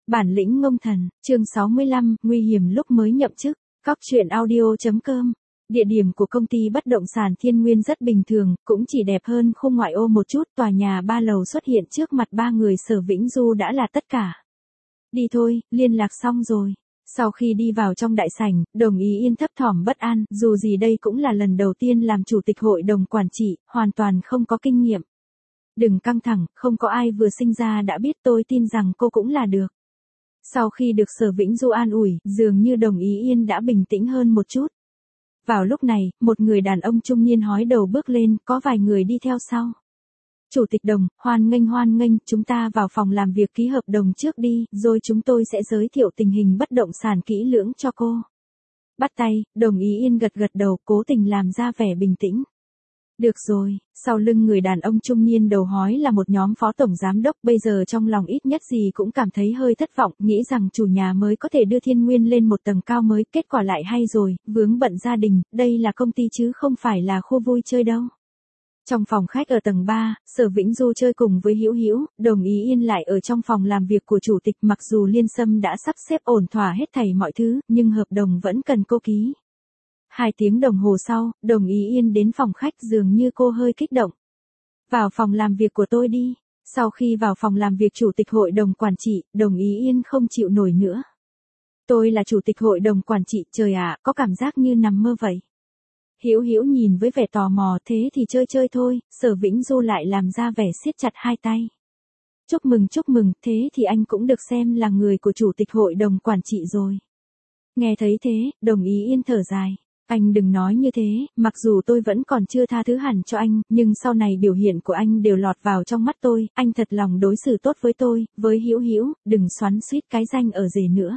Bản lĩnh ngông thần, chương 65, nguy hiểm lúc mới nhậm chức. Cóc truyện audio.com. Địa điểm của công ty bất động sản Thiên Nguyên rất bình thường, cũng chỉ đẹp hơn khu ngoại ô một chút. Tòa nhà 3 lầu xuất hiện trước mặt 3 người. Sở Vĩnh Du đã là tất cả. Đi thôi, liên lạc xong rồi. Sau khi đi vào trong đại sảnh, Đồng Ý Yên thấp thỏm bất an, dù gì đây cũng là lần đầu tiên làm chủ tịch hội đồng quản trị, hoàn toàn không có kinh nghiệm. Đừng căng thẳng, không có ai vừa sinh ra đã biết, tôi tin rằng cô cũng là được. Sau khi được Sở Vĩnh Du an ủi, dường như Đồng Ý Yên đã bình tĩnh hơn một chút. Vào lúc này, một người đàn ông trung niên hói đầu bước lên, có vài người đi theo sau. Chủ tịch Đồng, hoan nghênh, chúng ta vào phòng làm việc ký hợp đồng trước đi, rồi chúng tôi sẽ giới thiệu tình hình bất động sản kỹ lưỡng cho cô. Bắt tay, Đồng Ý Yên gật đầu, cố tình làm ra vẻ bình tĩnh. Được rồi, sau lưng người đàn ông trung niên đầu hói là một nhóm phó tổng giám đốc, bây giờ trong lòng ít nhất gì cũng cảm thấy hơi thất vọng, nghĩ rằng chủ nhà mới có thể đưa Thiên Nguyên lên một tầng cao mới, kết quả lại hay rồi, vướng bận gia đình, đây là công ty chứ không phải là khu vui chơi đâu. Trong phòng khách ở tầng 3, Sở Vĩnh Du chơi cùng với Hữu Hữu, Đồng Ý Yên lại ở trong phòng làm việc của chủ tịch, mặc dù Liên Sâm đã sắp xếp ổn thỏa hết thảy mọi thứ, nhưng hợp đồng vẫn cần cô ký. 2 tiếng đồng hồ sau, Đồng Ý Yên đến phòng khách, dường như cô hơi kích động. Vào phòng làm việc của tôi đi. Sau khi vào phòng làm việc chủ tịch hội đồng quản trị, Đồng Ý Yên không chịu nổi nữa. Tôi là chủ tịch hội đồng quản trị, trời ạ, có cảm giác như nằm mơ vậy. Hữu Hữu nhìn với vẻ tò mò, thế thì chơi thôi, Sở Vĩnh Du lại làm ra vẻ siết chặt hai tay. Chúc mừng, thế thì anh cũng được xem là người của chủ tịch hội đồng quản trị rồi. Nghe thấy thế, Đồng Ý Yên thở dài. Anh đừng nói như thế, mặc dù tôi vẫn còn chưa tha thứ hẳn cho anh, nhưng sau này biểu hiện của anh đều lọt vào trong mắt tôi, anh thật lòng đối xử tốt với tôi, với Hữu Hữu, đừng xoắn xuýt cái danh ở rể nữa.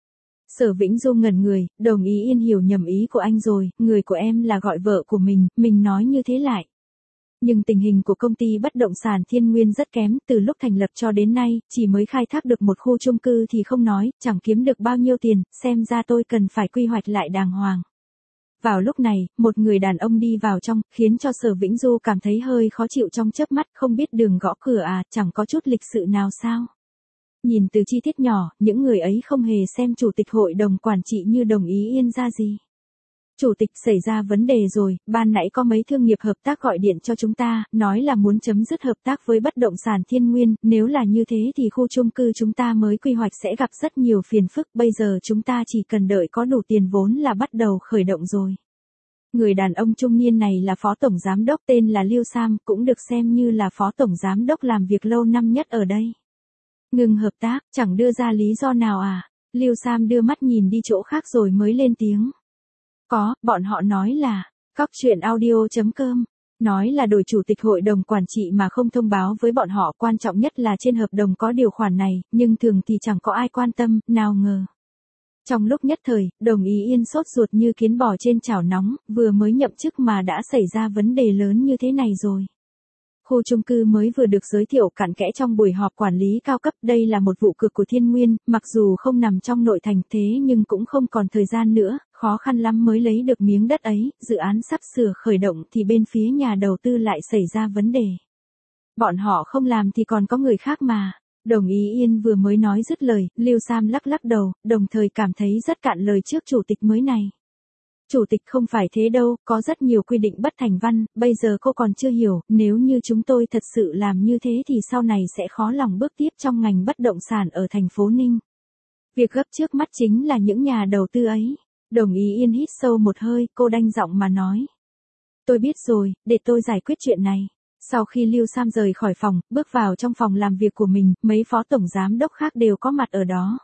Sở Vĩnh Du ngẩn người, Đồng Ý Yên hiểu nhầm ý của anh rồi, người của em là gọi vợ của mình nói như thế lại. Nhưng tình hình của công ty bất động sản Thiên Nguyên rất kém, từ lúc thành lập cho đến nay, chỉ mới khai thác được một khu chung cư thì không nói, chẳng kiếm được bao nhiêu tiền, xem ra tôi cần phải quy hoạch lại đàng hoàng. Vào lúc này, một người đàn ông đi vào trong, khiến cho Sở Vĩnh Du cảm thấy hơi khó chịu trong chớp mắt, không biết đường gõ cửa à, chẳng có chút lịch sự nào sao. Nhìn từ chi tiết nhỏ, những người ấy không hề xem chủ tịch hội đồng quản trị như Đồng Ý Yên ra gì. Chủ tịch, xảy ra vấn đề rồi, ban nãy có mấy thương nghiệp hợp tác gọi điện cho chúng ta, nói là muốn chấm dứt hợp tác với bất động sản Thiên Nguyên, nếu là như thế thì khu chung cư chúng ta mới quy hoạch sẽ gặp rất nhiều phiền phức, bây giờ chúng ta chỉ cần đợi có đủ tiền vốn là bắt đầu khởi động rồi. Người đàn ông trung niên này là phó tổng giám đốc, tên là Lưu Sam, cũng được xem như là phó tổng giám đốc làm việc lâu năm nhất ở đây. Ngừng hợp tác, chẳng đưa ra lý do nào à? Lưu Sam đưa mắt nhìn đi chỗ khác rồi mới lên tiếng. Có, bọn họ nói là, Cóc truyện audio.com, nói là đổi chủ tịch hội đồng quản trị mà không thông báo với bọn họ, quan trọng nhất là trên hợp đồng có điều khoản này, nhưng thường thì chẳng có ai quan tâm, nào ngờ. Trong lúc nhất thời, Đồng Ý Yên sốt ruột như kiến bò trên chảo nóng, vừa mới nhậm chức mà đã xảy ra vấn đề lớn như thế này rồi. Khu chung cư mới vừa được giới thiệu cặn kẽ trong buổi họp quản lý cao cấp, đây là một vụ cực của Thiên Nguyên, mặc dù không nằm trong nội thành thế nhưng cũng không còn thời gian nữa, khó khăn lắm mới lấy được miếng đất ấy, dự án sắp sửa khởi động thì bên phía nhà đầu tư lại xảy ra vấn đề. Bọn họ không làm thì còn có người khác mà. Đồng Ý Yên vừa mới nói dứt lời, Lưu Sam lắc đầu, đồng thời cảm thấy rất cạn lời trước chủ tịch mới này. Chủ tịch, không phải thế đâu, có rất nhiều quy định bất thành văn, bây giờ cô còn chưa hiểu, nếu như chúng tôi thật sự làm như thế thì sau này sẽ khó lòng bước tiếp trong ngành bất động sản ở thành phố Ninh. Việc gấp trước mắt chính là những nhà đầu tư ấy. Đồng Ý Yên hít sâu một hơi, cô đanh giọng mà nói. Tôi biết rồi, để tôi giải quyết chuyện này. Sau khi Lưu Sam rời khỏi phòng, bước vào trong phòng làm việc của mình, mấy phó tổng giám đốc khác đều có mặt ở đó.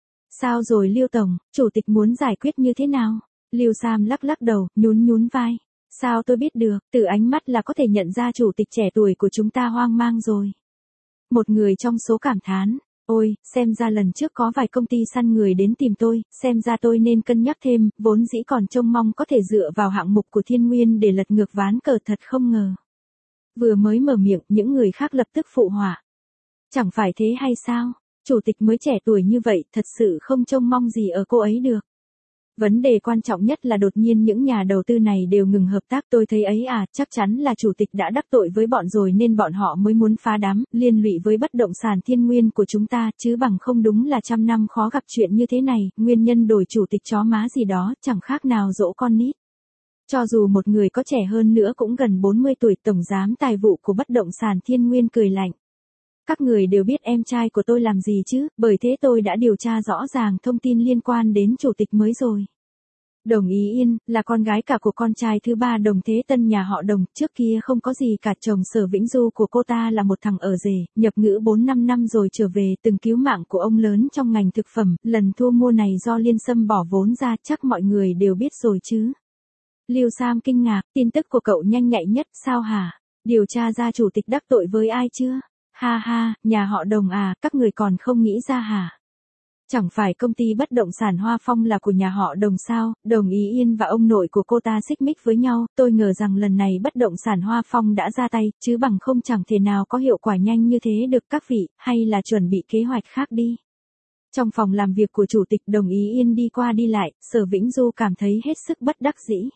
Sao rồi Lưu Tổng, chủ tịch muốn giải quyết như thế nào? Lưu Sam lắc đầu, nhún vai. Sao tôi biết được, từ ánh mắt là có thể nhận ra chủ tịch trẻ tuổi của chúng ta hoang mang rồi. Một người trong số cảm thán, ôi, xem ra lần trước có vài công ty săn người đến tìm tôi, xem ra tôi nên cân nhắc thêm, vốn dĩ còn trông mong có thể dựa vào hạng mục của Thiên Nguyên để lật ngược ván cờ, thật không ngờ. Vừa mới mở miệng, những người khác lập tức phụ họa. Chẳng phải thế hay sao, chủ tịch mới trẻ tuổi như vậy, thật sự không trông mong gì ở cô ấy được. Vấn đề quan trọng nhất là đột nhiên những nhà đầu tư này đều ngừng hợp tác. Tôi thấy ấy chắc chắn là chủ tịch đã đắc tội với bọn rồi nên bọn họ mới muốn phá đám, liên lụy với bất động sản Thiên Nguyên của chúng ta, chứ bằng không đúng là trăm năm khó gặp chuyện như thế này, nguyên nhân đổi chủ tịch chó má gì đó, chẳng khác nào dỗ con nít. Cho dù một người có trẻ hơn nữa cũng gần 40 tuổi, tổng giám tài vụ của bất động sản Thiên Nguyên cười lạnh. Các người đều biết em trai của tôi làm gì chứ, bởi thế tôi đã điều tra rõ ràng thông tin liên quan đến chủ tịch mới rồi. Đồng Ý Yên, là con gái cả của con trai thứ ba Đồng Thế Tân nhà họ Đồng, trước kia không có gì cả, chồng Sở Vĩnh Du của cô ta là một thằng ở rể, nhập ngũ 4-5 năm rồi trở về, từng cứu mạng của ông lớn trong ngành thực phẩm, lần thu mua này do Liên Sâm bỏ vốn ra, chắc mọi người đều biết rồi chứ. Lưu Sam kinh ngạc, tin tức của cậu nhanh nhạy nhất, sao hả? Điều tra ra chủ tịch đắc tội với ai chưa? Ha ha, nhà họ Đồng các người còn không nghĩ ra hả? Chẳng phải công ty bất động sản Hoa Phong là của nhà họ Đồng sao? Đồng Ý Yên và ông nội của cô ta xích mích với nhau, tôi ngờ rằng lần này bất động sản Hoa Phong đã ra tay, chứ bằng không chẳng thể nào có hiệu quả nhanh như thế được. Các vị, hay là chuẩn bị kế hoạch khác đi. Trong phòng làm việc của chủ tịch, Đồng Ý Yên đi qua đi lại, Sở Vĩnh Du cảm thấy hết sức bất đắc dĩ.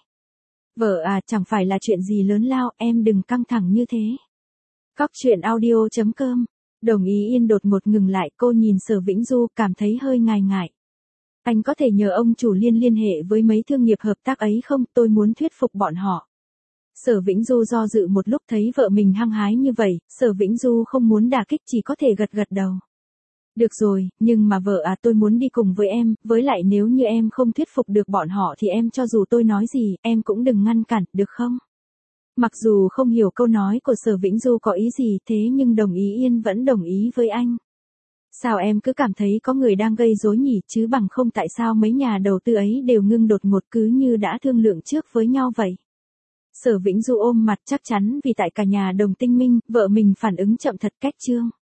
Vợ chẳng phải là chuyện gì lớn lao, em đừng căng thẳng như thế. Cóc truyện audio.com. Đồng Ý Yên đột ngột ngừng lại, cô nhìn Sở Vĩnh Du, cảm thấy hơi ngại ngại. Anh có thể nhờ ông chủ liên hệ với mấy thương nghiệp hợp tác ấy không, tôi muốn thuyết phục bọn họ. Sở Vĩnh Du do dự một lúc, thấy vợ mình hăng hái như vậy, Sở Vĩnh Du không muốn đả kích, chỉ có thể gật đầu. Được rồi, nhưng mà vợ tôi muốn đi cùng với em, với lại nếu như em không thuyết phục được bọn họ thì em cho dù tôi nói gì, em cũng đừng ngăn cản, được không? Mặc dù không hiểu câu nói của Sở Vĩnh Du có ý gì, thế nhưng Đồng Ý Yên vẫn đồng ý với anh. Sao em cứ cảm thấy có người đang gây rối nhỉ, chứ bằng không tại sao mấy nhà đầu tư ấy đều ngưng đột ngột cứ như đã thương lượng trước với nhau vậy? Sở Vĩnh Du ôm mặt, chắc chắn vì tại cả nhà Đồng tinh minh, vợ mình phản ứng chậm thật, cách chương.